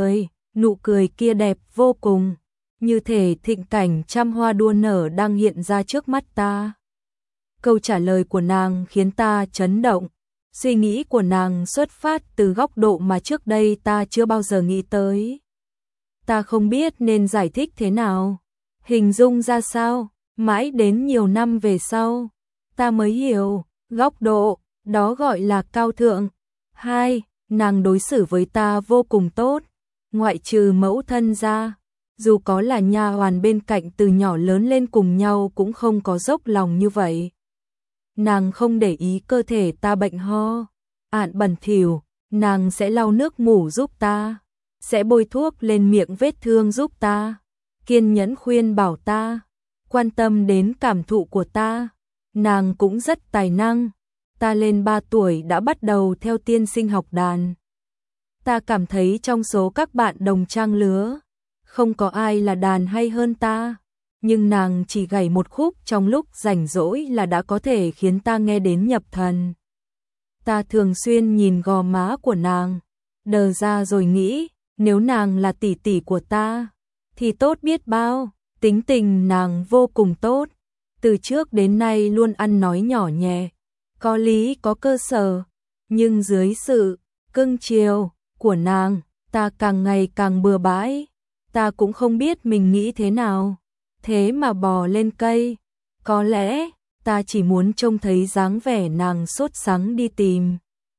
S1: nụ cười kia đẹp vô cùng, như thể thịnh cảnh trăm hoa đua nở đang hiện ra trước mắt ta. Câu trả lời của nàng khiến ta chấn động, suy nghĩ của nàng xuất phát từ góc độ mà trước đây ta chưa bao giờ nghĩ tới. Ta không biết nên giải thích thế nào, hình dung ra sao, mãi đến nhiều năm về sau, ta mới hiểu, góc độ, đó gọi là cao thượng. 2. Nàng đối xử với ta vô cùng tốt, ngoại trừ mẫu thân ra, dù có là nha hoàn bên cạnh từ nhỏ lớn lên cùng nhau cũng không có dốc lòng như vậy. Nàng không để ý cơ thể ta bệnh ho, ạn bẩn thỉu, nàng sẽ lau nước mủ giúp ta, sẽ bôi thuốc lên miệng vết thương giúp ta, kiên nhẫn khuyên bảo ta, quan tâm đến cảm thụ của ta. Nàng cũng rất tài năng. Ta lên 3 tuổi đã bắt đầu theo tiên sinh học đàn. Ta cảm thấy trong số các bạn đồng trang lứa, không có ai là đàn hay hơn ta, nhưng nàng chỉ gảy một khúc trong lúc rảnh rỗi là đã có thể khiến ta nghe đến nhập thần. Ta thường xuyên nhìn gò má của nàng, đờ ra rồi nghĩ, nếu nàng là tỷ tỷ của ta, thì tốt biết bao. Tính tình nàng vô cùng tốt, từ trước đến nay luôn ăn nói nhỏ nhẹ, có lý có cơ sở, nhưng dưới sự cưng chiều của nàng, ta càng ngày càng bừa bãi, ta cũng không biết mình nghĩ thế nào, thế mà bò lên cây, có lẽ ta chỉ muốn trông thấy dáng vẻ nàng sốt sắng đi tìm.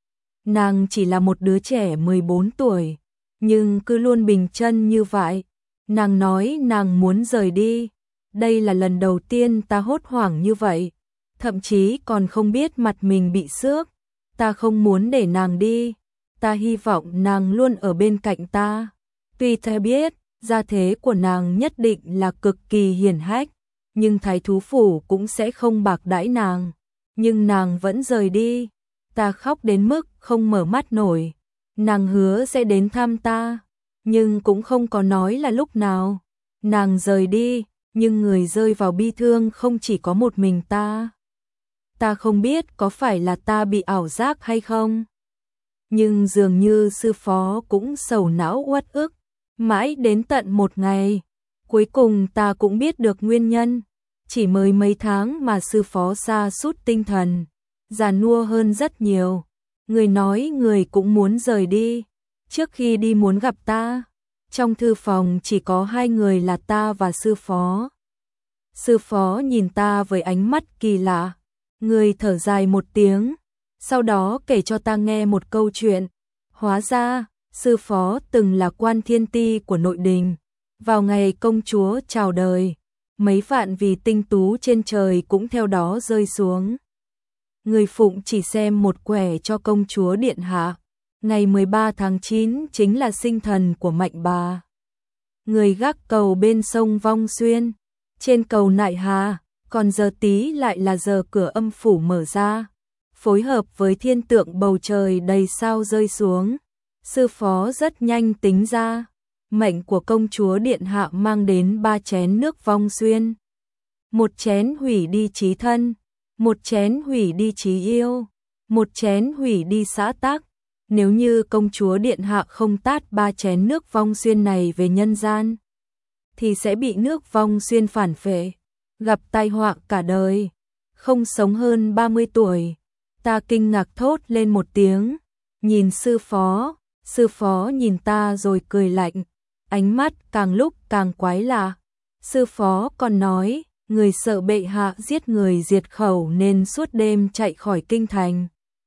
S1: Nàng chỉ là một đứa trẻ 14 tuổi, nhưng cứ luôn bình chân như vậy. Nàng nói nàng muốn rời đi. Đây là lần đầu tiên ta hốt hoảng như vậy, thậm chí còn không biết mặt mình bị xước. Ta không muốn để nàng đi, ta hy vọng nàng luôn ở bên cạnh ta. Tuy ta biết, gia thế của nàng nhất định là cực kỳ hiển hách, nhưng thái thú phủ cũng sẽ không bạc đãi nàng. Nhưng nàng vẫn rời đi, ta khóc đến mức không mở mắt nổi. Nàng hứa sẽ đến thăm ta, nhưng cũng không có nói là lúc nào. Nàng rời đi, nhưng người rơi vào bi thương không chỉ có một mình ta. Ta không biết có phải là ta bị ảo giác hay không, nhưng dường như sư phó cũng sầu não uất ức. Mãi đến tận một ngày, cuối cùng ta cũng biết được nguyên nhân. Chỉ mới mấy tháng mà sư phó sa sút tinh thần, già nua hơn rất nhiều. Người nói người cũng muốn rời đi. Trước khi đi muốn gặp ta, trong thư phòng chỉ có hai người là ta và sư phó. Sư phó nhìn ta với ánh mắt kỳ lạ, người thở dài một tiếng, sau đó kể cho ta nghe một câu chuyện. Hóa ra, sư phó từng là quan thiên ti của nội đình. Vào ngày công chúa chào đời, mấy vạn vì tinh tú trên trời cũng theo đó rơi xuống. Người phụng chỉ xem một quẻ cho công chúa điện hạ. Ngày 13 tháng 9 chính là sinh thần của Mạnh bà. Người gác cầu bên sông Vong Xuyên, trên cầu Nại Hà, còn giờ tí lại là giờ cửa âm phủ mở ra, phối hợp với thiên tượng bầu trời đầy sao rơi xuống. Sư phó rất nhanh tính ra, mệnh của công chúa điện hạ mang đến 3 chén nước Vong Xuyên. Một chén hủy đi chí thân, một chén hủy đi chí yêu, một chén hủy đi xã tắc. Nếu như công chúa điện hạ không tát 3 chén nước Vong Xuyên này về nhân gian, thì sẽ bị nước Vong Xuyên phản phệ, gặp tai họa cả đời, không sống hơn 30 tuổi. Ta kinh ngạc thốt lên một tiếng, nhìn sư phó nhìn ta rồi cười lạnh, ánh mắt càng lúc càng quái lạ. Sư phó còn nói, người sợ bệ hạ giết người diệt khẩu nên suốt đêm chạy khỏi kinh thành,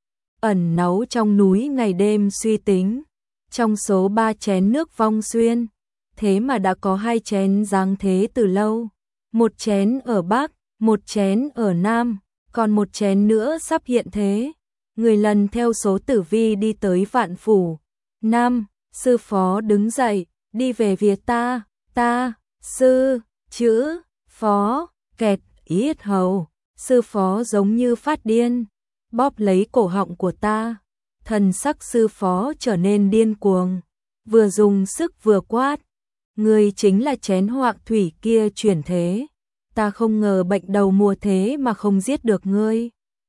S1: ẩn náu trong núi ngày đêm suy tính. Trong số 3 chén nước Vong Xuyên, thế mà đã có 2 chén giáng thế từ lâu. Một chén ở Bắc, một chén ở Nam, còn một chén nữa sắp hiện thế. Người lần theo số tử vi đi tới Vạn Phủ. Nam, sư phó đứng dậy, đi về phía ta, sư, chữ, phó, kẹt, yết hầu. Sư phó giống như phát điên, bóp lấy cổ họng của ta. Thần sắc sư phó trở nên điên cuồng, vừa dùng sức vừa quát. Ngươi chính là chén hoạng thủy kia chuyển thế. Ta không ngờ bệnh đầu mùa thế mà không giết được ngươi.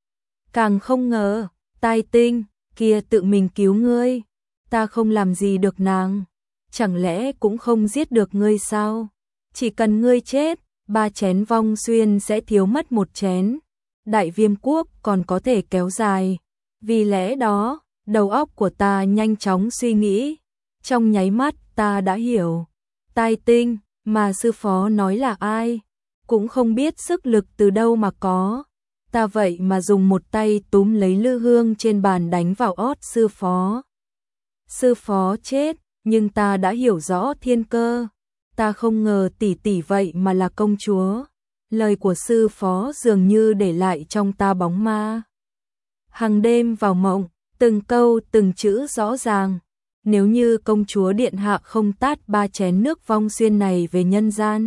S1: Càng không ngờ, Tai Tinh kia tự mình cứu ngươi. Ta không làm gì được nàng, chẳng lẽ cũng không giết được ngươi sao? Chỉ cần ngươi chết, 3 chén Vong Xuyên sẽ thiếu mất 1 chén. Đại Viêm quốc còn có thể kéo dài. Vì lẽ đó, đầu óc của ta nhanh chóng suy nghĩ. Trong nháy mắt ta đã hiểu. Tai Tinh mà sư phó nói là ai? Cũng không biết sức lực từ đâu mà có. Ta vậy mà dùng một tay túm lấy lư hương trên bàn đánh vào ót sư phó. Sư phó chết, nhưng ta đã hiểu rõ thiên cơ. Ta không ngờ tỷ tỷ vậy mà là công chúa. Lời của sư phó dường như để lại trong ta bóng ma. Hằng đêm vào mộng, từng câu từng chữ rõ ràng. Nếu như công chúa điện hạ không tát 3 chén nước Vong Xuyên này về nhân gian,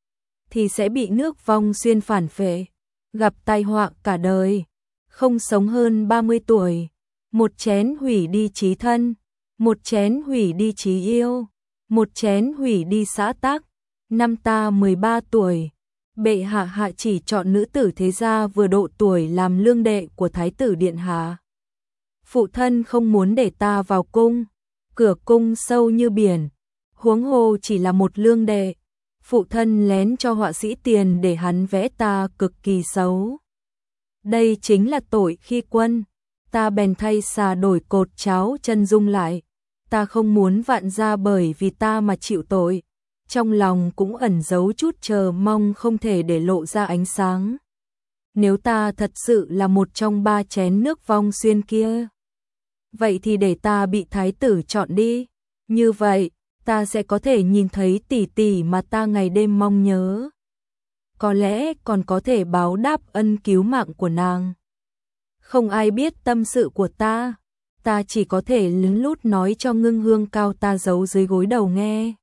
S1: thì sẽ bị nước Vong Xuyên phản phệ, gặp tai họa cả đời, không sống hơn 30 tuổi. Một chén hủy đi chí thân, một chén hủy đi chí yêu, một chén hủy đi xã tắc. Năm ta 13 tuổi, bệ hạ hạ chỉ chọn nữ tử thế gia vừa độ tuổi làm lương đệ của thái tử điện hạ. Phụ thân không muốn để ta vào cung, cửa cung sâu như biển, huống hồ chỉ là một lương đệ. phụ thân lén cho họa sĩ tiền để hắn vẽ ta cực kỳ xấu. Đây chính là tội khi quân, ta bèn thay xà đổi cột cháo chân dung lại. Ta không muốn vạn gia bởi vì ta mà chịu tội, trong lòng cũng ẩn giấu chút chờ mong không thể để lộ ra ánh sáng. Nếu ta thật sự là một trong 3 chén nước vong xuyên kia, vậy thì để ta bị thái tử chọn đi, như vậy ta sẽ có thể nhìn thấy tỷ tỷ mà ta ngày đêm mong nhớ. Có lẽ còn có thể báo đáp ân cứu mạng của nàng. Không ai biết tâm sự của ta chỉ có thể lén lút nói cho Ngưng Hương Cao ta giấu dưới gối đầu nghe.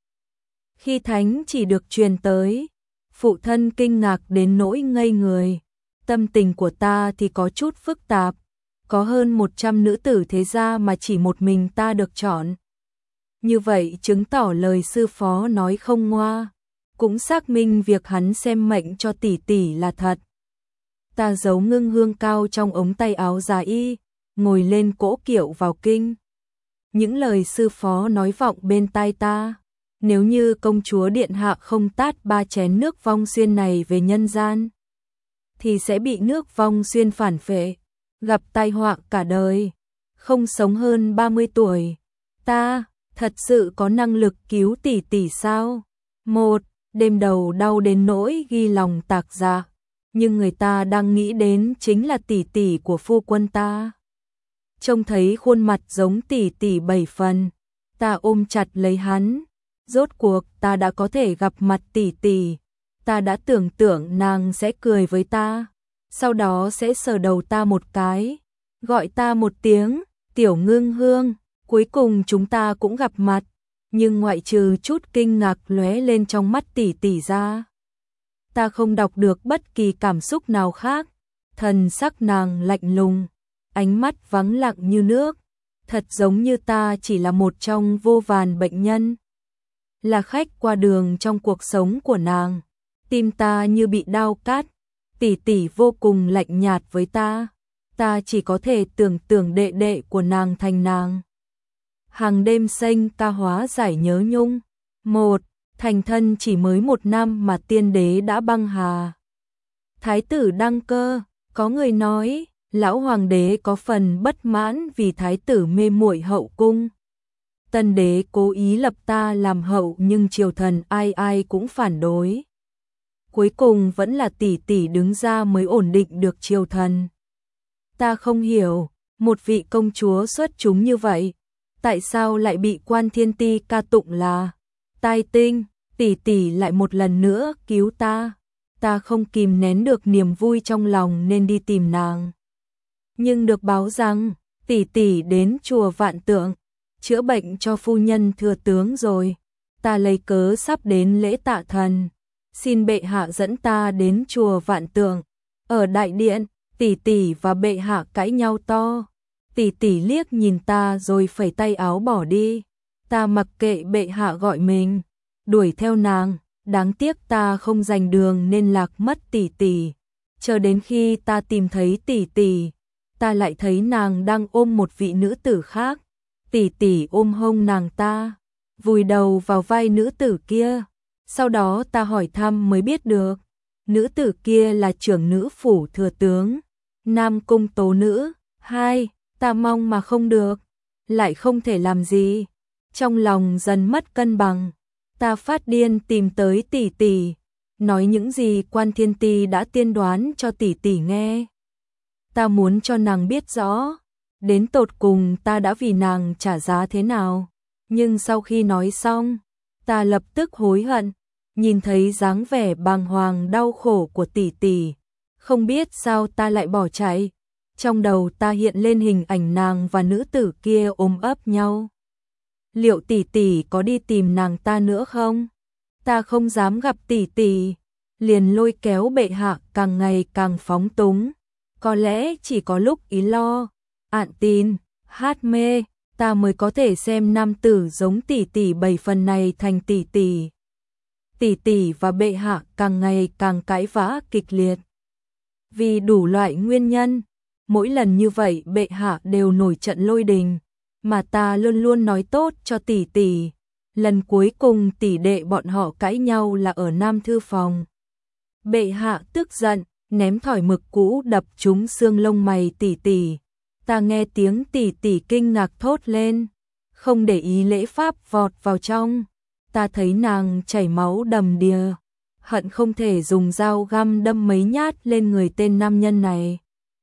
S1: Khi thánh chỉ được truyền tới, phụ thân kinh ngạc đến nỗi ngây người. Tâm tình của ta thì có chút phức tạp, có hơn 100 nữ tử thế gia mà chỉ một mình ta được chọn. Như vậy chứng tỏ lời sư phó nói không ngoa, cũng xác minh việc hắn xem mệnh cho tỷ tỷ là thật. Ta giấu Ngưng Hương Cao trong ống tay áo dài y, ngồi lên cỗ kiệu vào kinh. Những lời sư phó nói vọng bên tai ta, nếu như công chúa điện hạ không tát 3 chén nước vong xuyên này về nhân gian, thì sẽ bị nước vong xuyên phản phệ, gặp tai họa cả đời, không sống hơn 30 tuổi. Ta thật sự có năng lực cứu tỷ tỷ sao? Một đêm đầu đau đến nỗi ghi lòng tạc dạ, nhưng người ta đang nghĩ đến chính là tỷ tỷ của phu quân ta. Trông thấy khuôn mặt giống tỷ tỷ 7 phần, ta ôm chặt lấy hắn. Rốt cuộc ta đã có thể gặp mặt tỷ tỷ. Ta đã tưởng tượng nàng sẽ cười với ta, sau đó sẽ sờ đầu ta một cái, gọi ta một tiếng tiểu Ngưng Hương. Cuối cùng chúng ta cũng gặp mặt, nhưng ngoại trừ chút kinh ngạc lóe lên trong mắt tỷ tỷ ra, ta không đọc được bất kỳ cảm xúc nào khác. Thần sắc nàng lạnh lùng, ánh mắt vắng lặng như nước, thật giống như ta chỉ là một trong vô vàn bệnh nhân, là khách qua đường trong cuộc sống của nàng. Tim ta như bị đao cắt, tỷ tỷ vô cùng lạnh nhạt với ta chỉ có thể tưởng tượng đệ đệ của nàng thành nàng. Hàng đêm xanh ca hóa giải nhớ nhung. Một thành thân chỉ mới 1 năm mà tiên đế đã băng hà. Thái tử đăng cơ, có người nói lão hoàng đế có phần bất mãn vì thái tử mê muội hậu cung. Tân đế cố ý lập ta làm hậu nhưng triều thần ai ai cũng phản đối. Cuối cùng vẫn là tỷ tỷ đứng ra mới ổn định được triều thần. Ta không hiểu, một vị công chúa xuất chúng như vậy, tại sao lại bị Quan Thiên Ti ca tụng là tai tinh? Tỷ tỷ lại một lần nữa cứu ta. Ta không kìm nén được niềm vui trong lòng nên đi tìm nàng. Nhưng được báo rằng tỷ tỷ đến chùa Vạn Tượng chữa bệnh cho phu nhân thừa tướng rồi. Ta lấy cớ sắp đến lễ tạ thần, xin bệ hạ dẫn ta đến chùa Vạn Tượng. Ở đại điện, tỷ tỷ và bệ hạ cãi nhau to. Tỷ tỷ liếc nhìn ta rồi phẩy tay áo bỏ đi. Ta mặc kệ bệ hạ gọi mình, đuổi theo nàng. Đáng tiếc ta không giành đường nên lạc mất tỷ tỷ. Chờ đến khi ta tìm thấy tỷ tỷ, ta lại thấy nàng đang ôm một vị nữ tử khác. Tỷ tỷ ôm hông nàng ta, vùi đầu vào vai nữ tử kia. Sau đó ta hỏi thăm mới biết được, nữ tử kia là trưởng nữ phủ thừa tướng, Nam Cung Tố Nữ. Hai, ta mong mà không được, lại không thể làm gì. Trong lòng dần mất cân bằng, ta phát điên tìm tới tỷ tỷ, nói những gì Quan Thiên Ti đã tiên đoán cho tỷ tỷ nghe. Ta muốn cho nàng biết rõ, đến tột cùng ta đã vì nàng trả giá thế nào. Nhưng sau khi nói xong, ta lập tức hối hận, nhìn thấy dáng vẻ bàng hoàng đau khổ của tỷ tỷ, không biết sao ta lại bỏ chạy. Trong đầu ta hiện lên hình ảnh nàng và nữ tử kia ôm ấp nhau. Liệu tỷ tỷ có đi tìm nàng ta nữa không? Ta không dám gặp tỷ tỷ, liền lôi kéo bệ hạ càng ngày càng phóng túng. Có lẽ chỉ có lúc ý lo, ạn tin, hát mê, ta mới có thể xem nam tử giống tỷ tỷ 7 phần này thành tỷ tỷ. Tỷ tỷ và bệ hạ càng ngày càng cãi vã kịch liệt. Vì đủ loại nguyên nhân, mỗi lần như vậy bệ hạ đều nổi trận lôi đình, mà ta luôn luôn nói tốt cho tỷ tỷ. Lần cuối cùng tỷ đệ bọn họ cãi nhau là ở Nam thư phòng. Bệ hạ tức giận, ném thỏi mực cũ đập trúng xương lông mày tỷ tỷ. Ta nghe tiếng tỷ tỷ kinh ngạc thốt lên, không để ý lễ pháp vọt vào trong. Ta thấy nàng chảy máu đầm đìa, hận không thể dùng dao găm đâm mấy nhát lên người tên nam nhân này.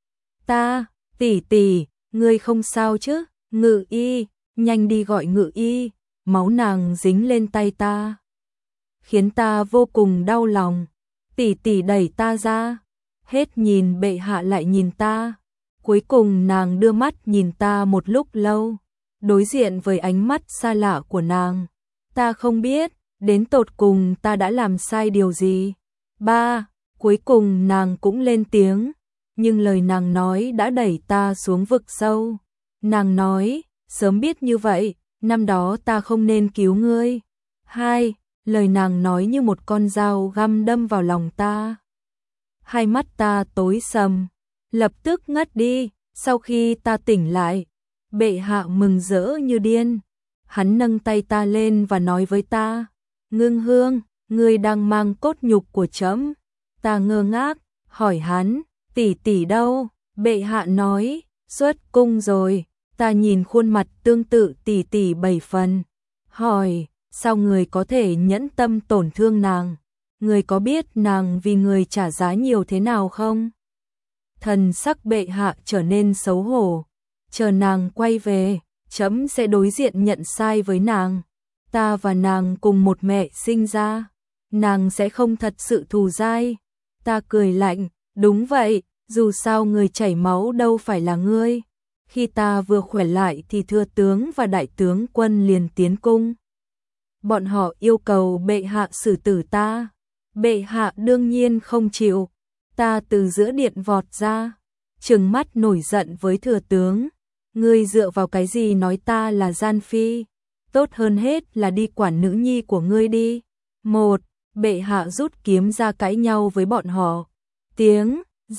S1: Ta, tỷ tỷ, ngươi không sao chứ? Ngự y, nhanh đi gọi ngự y. Máu nàng dính lên tay ta, khiến ta vô cùng đau lòng. Tỷ tỷ đẩy ta ra, hết nhìn bệ hạ lại nhìn ta. Cuối cùng nàng đưa mắt nhìn ta một lúc lâu, đối diện với ánh mắt xa lạ của nàng. Ta không biết, đến tột cùng ta đã làm sai điều gì. Ba, cuối cùng nàng cũng lên tiếng, nhưng lời nàng nói đã đẩy ta xuống vực sâu. Nàng nói, sớm biết như vậy, năm đó ta không nên cứu ngươi. Hai, lời nàng nói như một con dao găm đâm vào lòng ta. Hai mắt ta tối sầm, lập tức ngất đi. Sau khi ta tỉnh lại, bệ hạ mừng rỡ như điên. Hắn nâng tay ta lên và nói với ta, Ngưng Hương, ngươi đang mang cốt nhục của trẫm. Ta ngơ ngác, hỏi hắn, tỷ tỷ đâu? Bệ hạ nói, xuất cung rồi. Ta nhìn khuôn mặt tương tự tỷ tỷ 7 phần, hỏi, sao người có thể nhẫn tâm tổn thương nàng? Người có biết nàng vì người trả giá nhiều thế nào không? Thần sắc bệ hạ trở nên xấu hổ, chờ nàng quay về, trẫm sẽ đối diện nhận sai với nàng. Ta và nàng cùng một mẹ sinh ra, nàng sẽ không thật sự thù dai. Ta cười lạnh, đúng vậy, dù sao người chảy máu đâu phải là ngươi. Khi ta vừa khỏe lại thì thừa tướng và đại tướng quân liền tiến cung. Bọn họ yêu cầu bệ hạ xử tử ta. Bệ hạ đương nhiên không chịu. Ta từ giữa điện vọt ra, trừng mắt nổi giận với thừa tướng. Ngươi dựa vào cái gì nói ta là gian phi? Tốt hơn hết là đi quản nữ nhi của ngươi đi. Một, bệ hạ rút kiếm ra cãi nhau với bọn họ. Tiếng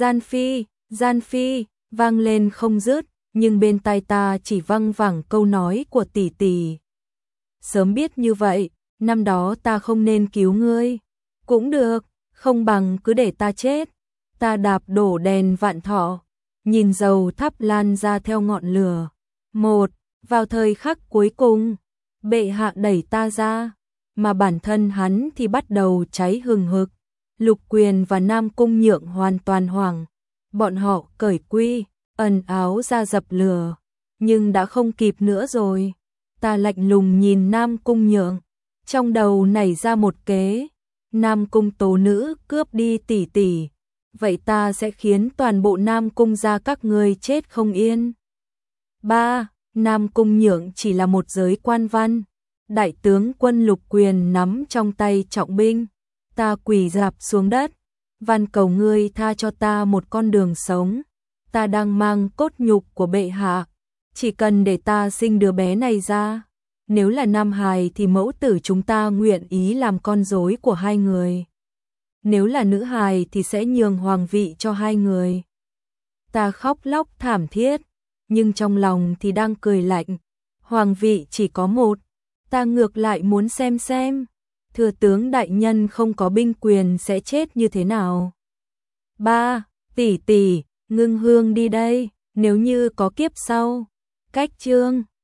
S1: gian phi vang lên không dứt, nhưng bên tai ta chỉ văng vẳng câu nói của tỷ tỷ. Sớm biết như vậy, năm đó ta không nên cứu ngươi. Cũng được, không bằng cứ để ta chết. Ta đạp đổ đèn vạn thọ, nhìn dầu thắp lan ra theo ngọn lửa. Một, vào thời khắc cuối cùng, bệ hạ đẩy ta ra, mà bản thân hắn thì bắt đầu cháy hừng hực. Lục Quyền và Nam Cung Nhượng hoàn toàn hoảng. Bọn họ cởi quy, ẩn áo ra dập lửa, nhưng đã không kịp nữa rồi. Ta lạnh lùng nhìn Nam Cung Nhượng, trong đầu nảy ra một kế. Nam Cung tố nữ cướp đi tỷ tỷ, vậy ta sẽ khiến toàn bộ Nam Cung gia các ngươi chết không yên. 3. Nam Cung Nhượng chỉ là một giới quan văn. Đại tướng quân Lục Quyền nắm trong tay trọng binh. Ta quỳ rạp xuống đất, van cầu ngươi tha cho ta một con đường sống. Ta đang mang cốt nhục của bệ hạ, chỉ cần để ta sinh đứa bé này ra. Nếu là nam hài thì mẫu tử chúng ta nguyện ý làm con rối của hai người. Nếu là nữ hài thì sẽ nhường hoàng vị cho hai người. Ta khóc lóc thảm thiết, nhưng trong lòng thì đang cười lạnh. Hoàng vị chỉ có một, ta ngược lại muốn xem thừa tướng đại nhân không có binh quyền sẽ chết như thế nào. 3. Tỷ tỷ, Ngưng Hương đi đây, nếu như có kiếp sau. Cách chương